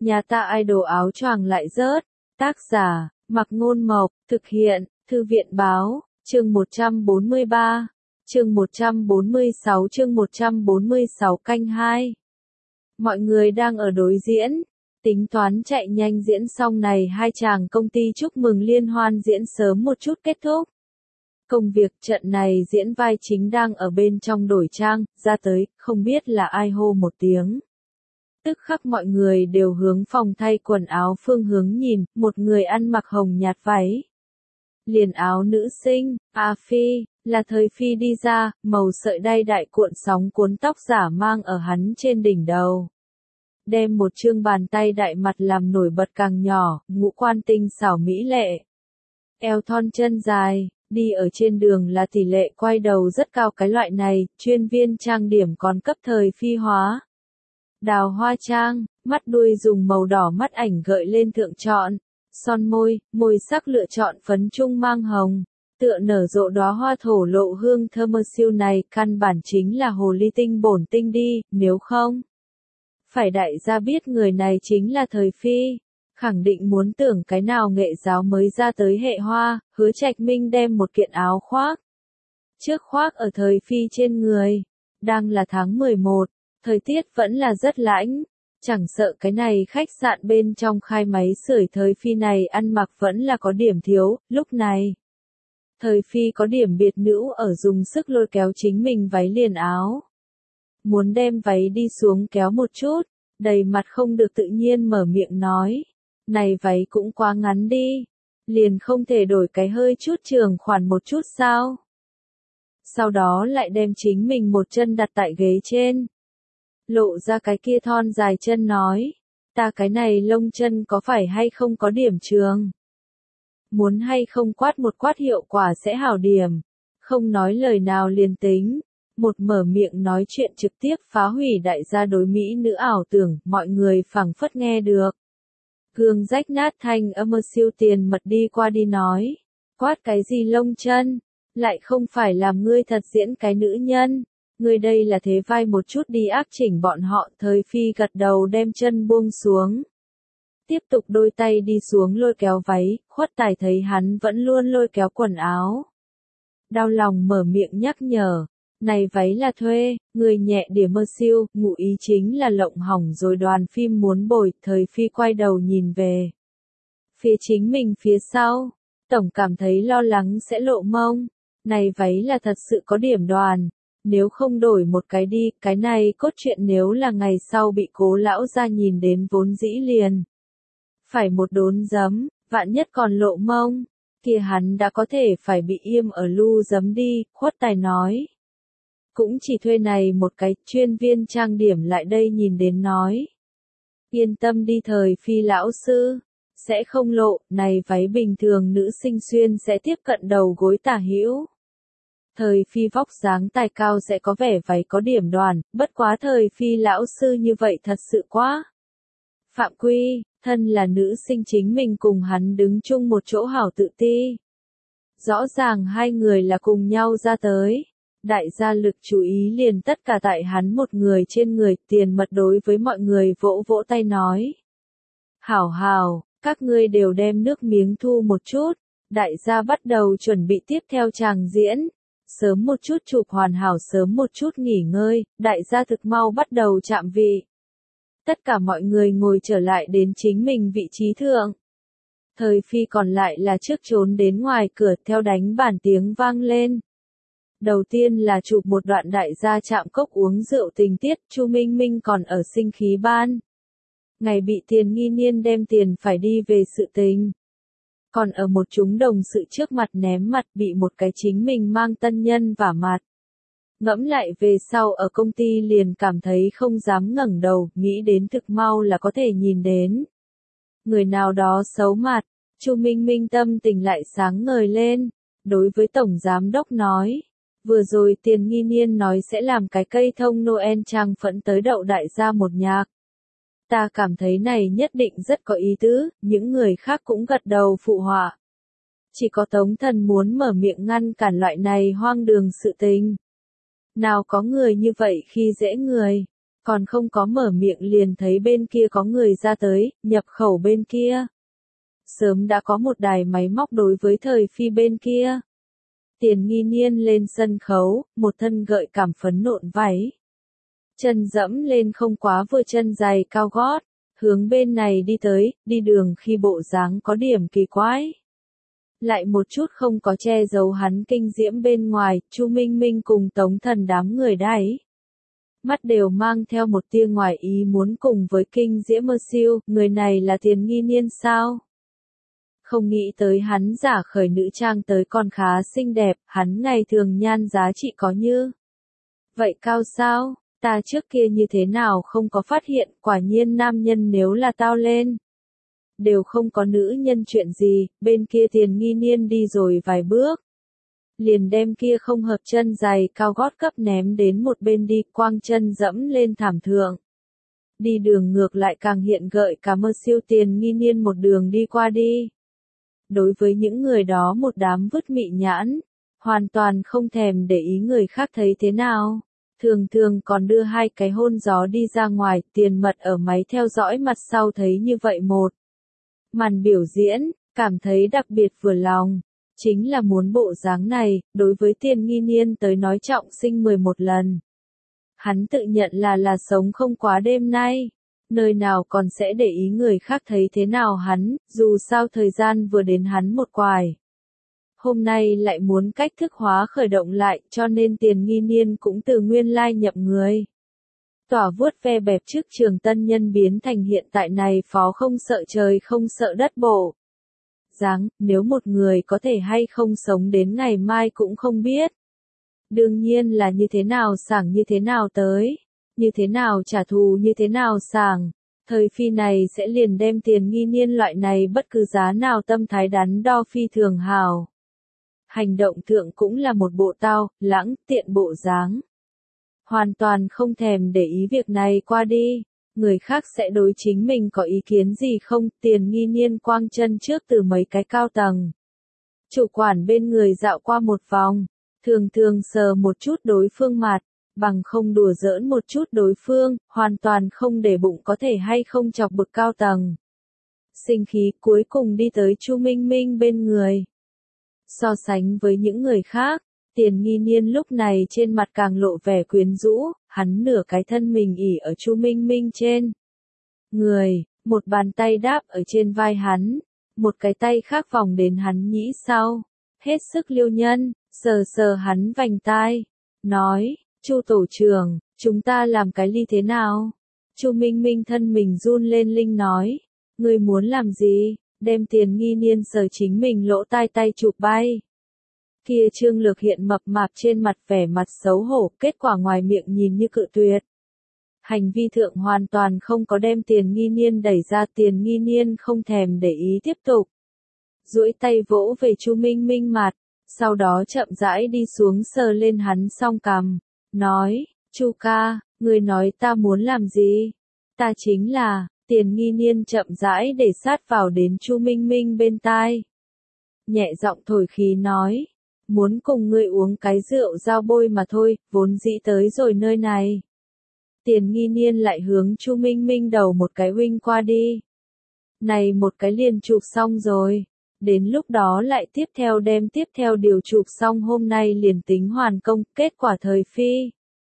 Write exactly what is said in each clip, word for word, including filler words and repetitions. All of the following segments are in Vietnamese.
Nhà ta idol áo choàng lại rớt. Tác giả, Mặc Ngôn Mộc, thực hiện, Thư viện Báo, chương một trăm bốn mươi ba, chương một trăm bốn mươi sáu chương một trăm bốn mươi sáu canh hai. Mọi người đang ở đối diễn, tính toán chạy nhanh diễn xong này hai chàng công ty chúc mừng liên hoan diễn sớm một chút kết thúc. Công việc trận này diễn vai chính đang ở bên trong đổi trang, ra tới, không biết là ai hô một tiếng. Tức khắc mọi người đều hướng phòng thay quần áo phương hướng nhìn, một người ăn mặc hồng nhạt váy. Liền áo nữ sinh, A Phi, là thời Phi đi ra, màu sợi đay đại cuộn sóng cuốn tóc giả mang ở hắn trên đỉnh đầu. Đem một chương bàn tay đại mặt làm nổi bật càng nhỏ, ngũ quan tinh xảo mỹ lệ. Eo thon chân dài, đi ở trên đường là tỷ lệ quay đầu rất cao cái loại này, chuyên viên trang điểm còn cấp thời Phi hóa. Đào hoa trang, mắt đuôi dùng màu đỏ mắt ảnh gợi lên thượng trọn, son môi, môi sắc lựa chọn phấn trung mang hồng, tựa nở rộ đóa hoa thổ lộ hương thơm siêu này căn bản chính là hồ ly tinh bổn tinh đi, nếu không. Phải đại gia biết người này chính là thời Phi, khẳng định muốn tưởng cái nào nghệ giáo mới ra tới hệ hoa, Hứa Trạch Minh đem một kiện áo khoác. Trước khoác ở thời Phi trên người, đang là tháng mười một. Thời tiết vẫn là rất lạnh, chẳng sợ cái này khách sạn bên trong khai máy sưởi thời Phi này ăn mặc vẫn là có điểm thiếu, lúc này. Thời Phi có điểm biệt nữ ở dùng sức lôi kéo chính mình váy liền áo. Muốn đem váy đi xuống kéo một chút, đầy mặt không được tự nhiên mở miệng nói. Này váy cũng quá ngắn đi, liền không thể đổi cái hơi chút trường khoản một chút sao. Sau đó lại đem chính mình một chân đặt tại ghế trên. Lộ ra cái kia thon dài chân nói, ta cái này lông chân có phải hay không có điểm trường? Muốn hay không quát một quát hiệu quả sẽ hảo điểm, không nói lời nào liền tính, một mở miệng nói chuyện trực tiếp phá hủy đại gia đối mỹ nữ ảo tưởng, mọi người phảng phất nghe được. Gương rách nát thanh âm siêu tiền mật đi qua đi nói, quát cái gì lông chân, lại không phải làm ngươi thật diễn cái nữ nhân. Người đây là thế vai một chút đi ác chỉnh bọn họ, thời Phi gật đầu đem chân buông xuống. Tiếp tục đôi tay đi xuống lôi kéo váy, khuất tài thấy hắn vẫn luôn lôi kéo quần áo. Đau lòng mở miệng nhắc nhở, này váy là thuê, người nhẹ điểm mơ siêu, ngụ ý chính là lộng hỏng rồi đoàn phim muốn bồi, thời Phi quay đầu nhìn về. Phía chính mình phía sau, tổng cảm thấy lo lắng sẽ lộ mông, này váy là thật sự có điểm đoàn. Nếu không đổi một cái đi, cái này cốt truyện nếu là ngày sau bị Cố lão gia nhìn đến vốn dĩ liền. Phải một đốn giấm, vạn nhất còn lộ mông, kia hắn đã có thể phải bị im ở lu giấm đi, khuất tài nói. Cũng chỉ thuê này một cái chuyên viên trang điểm lại đây nhìn đến nói. Yên tâm đi thời Phi lão sư, sẽ không lộ, này váy bình thường nữ sinh xuyên sẽ tiếp cận đầu gối tả hữu. Thời Phi vóc dáng tài cao sẽ có vẻ váy có điểm đoàn, bất quá thời Phi lão sư như vậy thật sự quá. Phạm Quy, thân là nữ sinh chính mình cùng hắn đứng chung một chỗ hảo tự ti. Rõ ràng hai người là cùng nhau ra tới. Đại gia lực chú ý liền tất cả tại hắn một người trên người, tiền mật đối với mọi người vỗ vỗ tay nói. Hảo hảo, các ngươi đều đem nước miếng thu một chút, đại gia bắt đầu chuẩn bị tiếp theo tràng diễn. Sớm một chút chụp hoàn hảo sớm một chút nghỉ ngơi, đại gia thực mau bắt đầu chạm vị. Tất cả mọi người ngồi trở lại đến chính mình vị trí thượng. Thời Phi còn lại là trước trốn đến ngoài cửa theo đánh bản tiếng vang lên. Đầu tiên là chụp một đoạn đại gia chạm cốc uống rượu tình tiết, Chu Minh Minh còn ở sinh khí ban. Ngày bị tiền nghi niên đem tiền phải đi về sự tình. Còn ở một chúng đồng sự trước mặt ném mặt bị một cái chính mình mang tân nhân vả mặt. Ngẫm lại về sau ở công ty liền cảm thấy không dám ngẩng đầu, nghĩ đến thực mau là có thể nhìn đến. Người nào đó xấu mặt, Chu Minh Minh tâm tình lại sáng ngời lên, đối với Tổng Giám Đốc nói. Vừa rồi tiền nghi niên nói sẽ làm cái cây thông Noel trang phẫn tới đậu đại gia một nhạc. Ta cảm thấy này nhất định rất có ý tứ, những người khác cũng gật đầu phụ họa. Chỉ có Tống Thần muốn mở miệng ngăn cản loại này hoang đường sự tình. Nào có người như vậy khi dễ người. Còn không có mở miệng liền thấy bên kia có người ra tới, nhập khẩu bên kia. Sớm đã có một đài máy móc đối với thời phi bên kia. Tiền Nghi Niên lên sân khấu, một thân gợi cảm phấn nộn váy. Chân dẫm lên không quá vừa chân dài cao gót, hướng bên này đi tới, đi đường khi bộ dáng có điểm kỳ quái. Lại một chút không có che giấu hắn kinh diễm bên ngoài, Chu Minh Minh cùng Tống Thần đám người đáy. Mắt đều mang theo một tia ngoài ý muốn cùng với kinh diễm mơ siêu, người này là Tiền Nghi Niên sao? Không nghĩ tới hắn giả khởi nữ trang tới còn khá xinh đẹp, hắn ngày thường nhan giá trị có như. Vậy cao sao, ta trước kia như thế nào không có phát hiện, quả nhiên nam nhân nếu là tao lên. Đều không có nữ nhân chuyện gì, bên kia Tiền Nghi Niên đi rồi vài bước. Liền đem kia không hợp chân dài cao gót cấp ném đến một bên đi, quang chân dẫm lên thảm thượng. Đi đường ngược lại càng hiện gợi cả mơ siêu. Tiền Nghi Niên một đường đi qua đi. Đối với những người đó một đám vứt mị nhãn, hoàn toàn không thèm để ý người khác thấy thế nào. Thường thường còn đưa hai cái hôn gió đi ra ngoài, Tiền Mật ở máy theo dõi mặt sau thấy như vậy một màn biểu diễn, cảm thấy đặc biệt vừa lòng. Chính là muốn bộ dáng này, đối với Tiền Nghi Niên tới nói trọng sinh mười một lần. Hắn tự nhận là là sống không quá đêm nay. Nơi nào còn sẽ để ý người khác thấy thế nào hắn, dù sao thời gian vừa đến hắn một quài. Hôm nay lại muốn cách thức hóa khởi động lại, cho nên Tiền Nghi Niên cũng từ nguyên lai nhậm người. Tỏa vuốt ve bẹp trước trường tân nhân biến thành hiện tại này phó không sợ trời không sợ đất bộ. Dáng, nếu một người có thể hay không sống đến ngày mai cũng không biết. Đương nhiên là như thế nào sảng như thế nào tới. Như thế nào trả thù như thế nào sảng, thời phi này sẽ liền đem Tiền Nghi Niên loại này bất cứ giá nào tâm thái đắn đo phi thường hào. Hành động thượng cũng là một bộ tao, lãng, tiện bộ dáng. Hoàn toàn không thèm để ý việc này qua đi, người khác sẽ đối chính mình có ý kiến gì không. Tiền Nghi Niên quang chân trước từ mấy cái cao tầng. Chủ quản bên người dạo qua một vòng, thường thường sờ một chút đối phương mặt. Bằng không đùa giỡn một chút đối phương, hoàn toàn không để bụng có thể hay không chọc bực cao tầng. Sinh khí cuối cùng đi tới Chu Minh Minh bên người. So sánh với những người khác, Tiền Nghi Niên lúc này trên mặt càng lộ vẻ quyến rũ, hắn nửa cái thân mình ỉ ở Chu Minh Minh trên người, một bàn tay đáp ở trên vai hắn, một cái tay khác vòng đến hắn nhĩ sau, hết sức liêu nhân, sờ sờ hắn vành tai, nói. Chu tổ trưởng, chúng ta làm cái ly thế nào? Chu Minh Minh thân mình run lên linh nói, ngươi muốn làm gì? Đem Tiền Nghi Niên sờ chính mình lỗ tai tay chụp bay. Kia Trương Lược hiện mập mạp trên mặt vẻ mặt xấu hổ, kết quả ngoài miệng nhìn như cự tuyệt. Hành vi thượng hoàn toàn không có đem Tiền Nghi Niên đẩy ra. Tiền Nghi Niên không thèm để ý tiếp tục. Duỗi tay vỗ về Chu Minh Minh mặt, sau đó chậm rãi đi xuống sờ lên hắn song cằm. Nói, Chu ca, người nói ta muốn làm gì? Ta chính là, Tiền Nghi Niên chậm rãi để sát vào đến Chu Minh Minh bên tai. Nhẹ giọng thổi khí nói, muốn cùng ngươi uống cái rượu dao bôi mà thôi, vốn dĩ tới rồi nơi này. Tiền Nghi Niên lại hướng Chu Minh Minh đầu một cái huynh qua đi. Này một cái liền chụp xong rồi. Đến lúc đó lại tiếp theo đem tiếp theo điều chụp xong hôm nay liền tính hoàn công, kết quả thời phi.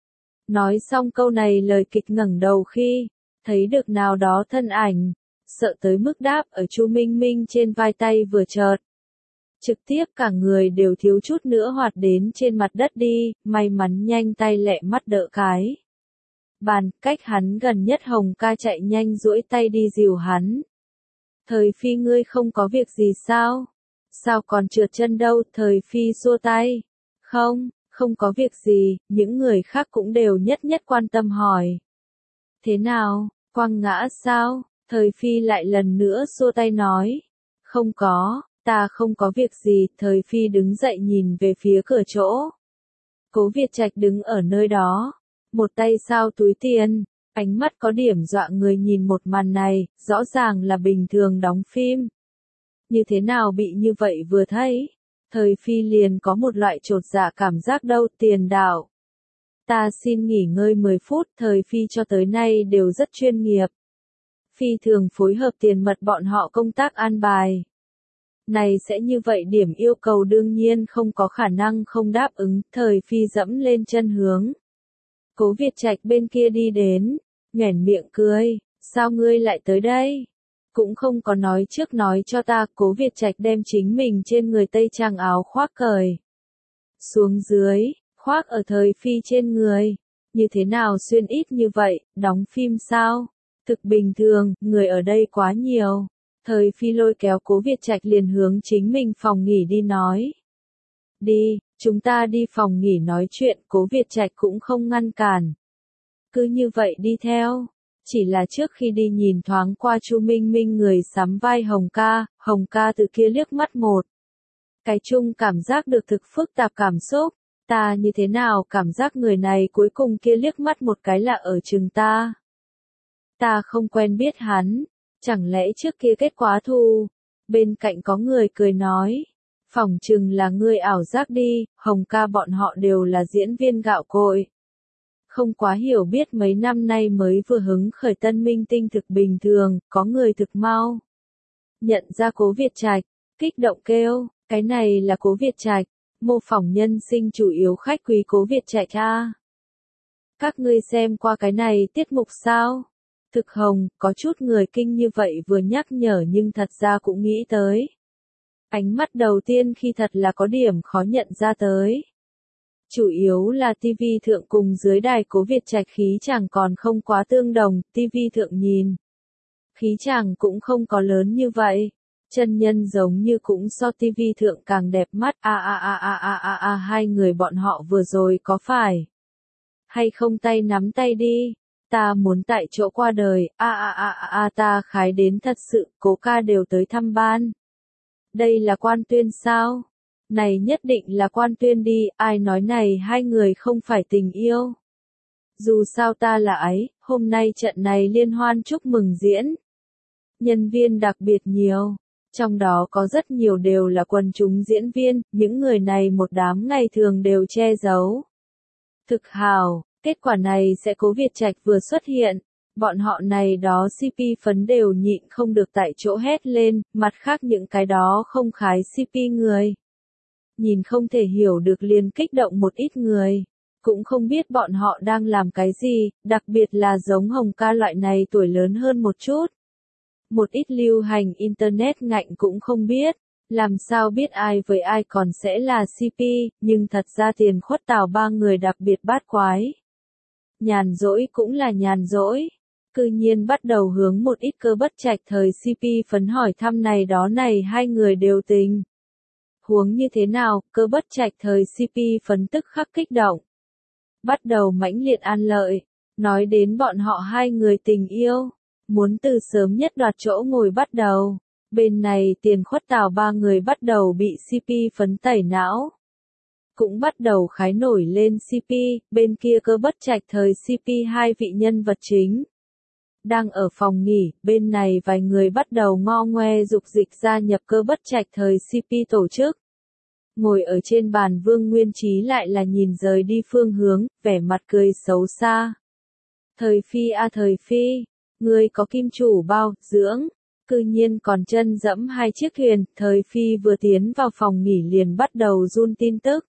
Nói xong câu này lời kịch ngẩng đầu khi, thấy được nào đó thân ảnh, sợ tới mức đáp ở Chu Minh Minh trên vai tay vừa chợt. Trực tiếp cả người đều thiếu chút nữa hoạt đến trên mặt đất đi, may mắn nhanh tay lẹ mắt đỡ cái. Bàn, cách hắn gần nhất Hồng ca chạy nhanh duỗi tay đi dìu hắn. Thời phi ngươi không có việc gì sao? Sao còn trượt chân đâu? Thời phi xua tay. Không, không có việc gì, những người khác cũng đều nhất nhất quan tâm hỏi. Thế nào, quăng ngã sao? Thời phi lại lần nữa xua tay nói. Không có, ta không có việc gì. Thời phi đứng dậy nhìn về phía cửa chỗ. Cố Việt Trạch đứng ở nơi đó. Một tay sao túi tiền. Ánh mắt có điểm dọa người nhìn một màn này, rõ ràng là bình thường đóng phim. Như thế nào bị như vậy vừa thấy? Thời phi liền có một loại trột dạ cảm giác đâu. Tiền đạo. Ta xin nghỉ ngơi mười phút, thời Phi cho tới nay đều rất chuyên nghiệp. Phi thường phối hợp tiền mật bọn họ công tác an bài. Này sẽ như vậy điểm yêu cầu đương nhiên không có khả năng không đáp ứng, thời Phi dẫm lên chân hướng. Cố Việt Trạch bên kia đi đến, nhoẻn miệng cười, sao ngươi lại tới đây? Cũng không có nói trước nói cho ta, Cố Việt Trạch đem chính mình trên người tây trang áo khoác cởi xuống dưới, khoác ở thời Phi trên người. Như thế nào xuyên ít như vậy, đóng phim sao? Thực bình thường, người ở đây quá nhiều. Thời Phi lôi kéo Cố Việt Trạch liền hướng chính mình phòng nghỉ đi nói. Đi, chúng ta đi phòng nghỉ nói chuyện, Cố Việt Trạch cũng không ngăn cản. Cứ như vậy đi theo. Chỉ là trước khi đi nhìn thoáng qua Chu Minh Minh người sắm vai Hồng Ca, Hồng Ca từ kia liếc mắt một. Cái chung cảm giác được thực phức tạp cảm xúc. Ta như thế nào cảm giác người này cuối cùng kia liếc mắt một cái là ở chừng ta. Ta không quen biết hắn. Chẳng lẽ trước kia kết quá thù? Bên cạnh có người cười nói. Phỏng chừng là ngươi ảo giác đi, Hồng Ca bọn họ đều là diễn viên gạo cội. Không quá hiểu biết mấy năm nay mới vừa hứng khởi tân minh tinh thực bình thường, có người thực mau. Nhận ra Cố Việt Trạch, kích động kêu, cái này là Cố Việt Trạch, mô phỏng nhân sinh chủ yếu khách quý Cố Việt Trạch a. Các ngươi xem qua cái này tiết mục sao? Thực hồng, có chút người kinh như vậy vừa nhắc nhở nhưng thật ra cũng nghĩ tới. Ánh mắt đầu tiên khi thật là có điểm khó nhận ra tới. Chủ yếu là ti vi thượng cùng dưới đài Cố Việt Trạch khí chàng còn không quá tương đồng, ti vi thượng nhìn. Khí chàng cũng không có lớn như vậy. Chân nhân giống như cũng so ti vi thượng càng đẹp mắt, a a a a a a a hai người bọn họ vừa rồi có phải hay không tay nắm tay đi, ta muốn tại chỗ qua đời, a a a a a ta khái đến thật sự, Cố ca đều tới thăm ban. Đây là Quan Tuyên sao? Này nhất định là Quan Tuyên đi, ai nói này hai người không phải tình yêu. Dù sao ta là ấy, hôm nay trận này liên hoan chúc mừng diễn. Nhân viên đặc biệt nhiều. Trong đó có rất nhiều đều là quần chúng diễn viên, những người này một đám ngày thường đều che giấu. Thực hào, kết quả này sẽ Cố Việt Trạch vừa xuất hiện, bọn họ này đó xê pê phấn đều nhịn không được tại chỗ hét lên, mặt khác những cái đó không khái xê pê người. Nhìn không thể hiểu được liền kích động một ít người, cũng không biết bọn họ đang làm cái gì, đặc biệt là giống Hồng Ca loại này tuổi lớn hơn một chút. Một ít lưu hành internet ngạnh cũng không biết, làm sao biết ai với ai còn sẽ là xê pê, nhưng thật ra Tiền Khuất Tào ba người đặc biệt bát quái. Nhàn rỗi cũng là nhàn rỗi, cư nhiên bắt đầu hướng một ít Cơ Bất Trạch thời xê pê phấn hỏi thăm này đó này hai người đều tình. Huống như thế nào, Cơ Bất Trạch thời xê pê phấn tức khắc kích động. Bắt đầu mãnh liệt an lợi, nói đến bọn họ hai người tình yêu. Muốn từ sớm nhất đoạt chỗ ngồi bắt đầu. Bên này Tiền Khuất Tào ba người bắt đầu bị xê pê phấn tẩy não. Cũng bắt đầu khái nổi lên xê pê, bên kia Cơ Bất Trạch thời xê pê hai vị nhân vật chính. Đang ở phòng nghỉ, bên này vài người bắt đầu ngo ngoe dục dịch gia nhập Cơ Bất Trạch thời xê pê tổ chức. Ngồi ở trên bàn Vương Nguyên Trí lại là nhìn rời đi phương hướng, vẻ mặt cười xấu xa. Thời Phi a thời Phi. Ngươi có kim chủ bao, dưỡng, cư nhiên còn chân dẫm hai chiếc thuyền, thời Phi vừa tiến vào phòng nghỉ liền bắt đầu run tin tức.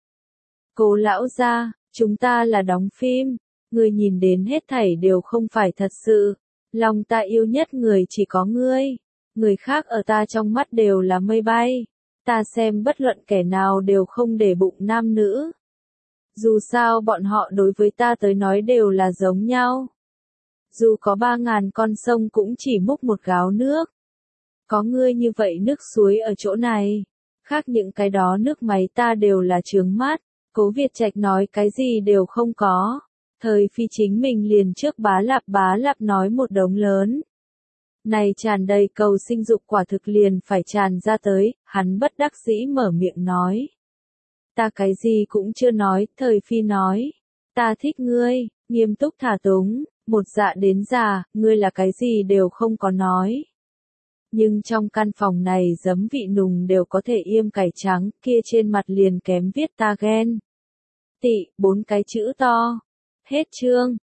Cố lão gia, chúng ta là đóng phim, ngươi nhìn đến hết thảy đều không phải thật sự, lòng ta yêu nhất người chỉ có ngươi, người khác ở ta trong mắt đều là mây bay, ta xem bất luận kẻ nào đều không để bụng nam nữ. Dù sao bọn họ đối với ta tới nói đều là giống nhau. Dù có ba ngàn con sông cũng chỉ múc một gáo nước. Có ngươi như vậy nước suối ở chỗ này. Khác những cái đó nước máy ta đều là chướng mắt. Cố Việt Trạch nói cái gì đều không có. Thời Phi chính mình liền trước bá lạp bá lạp nói một đống lớn. Này tràn đầy cầu sinh dục quả thực liền phải tràn ra tới, hắn bất đắc dĩ mở miệng nói. Ta cái gì cũng chưa nói, Thời Phi nói. Ta thích ngươi, nghiêm túc thả túng. Một dạ đến già, ngươi là cái gì đều không có nói. Nhưng trong căn phòng này giấm vị nùng đều có thể yêm cải trắng, kia trên mặt liền kém viết ta ghen. Tị, bốn cái chữ to. Hết chương.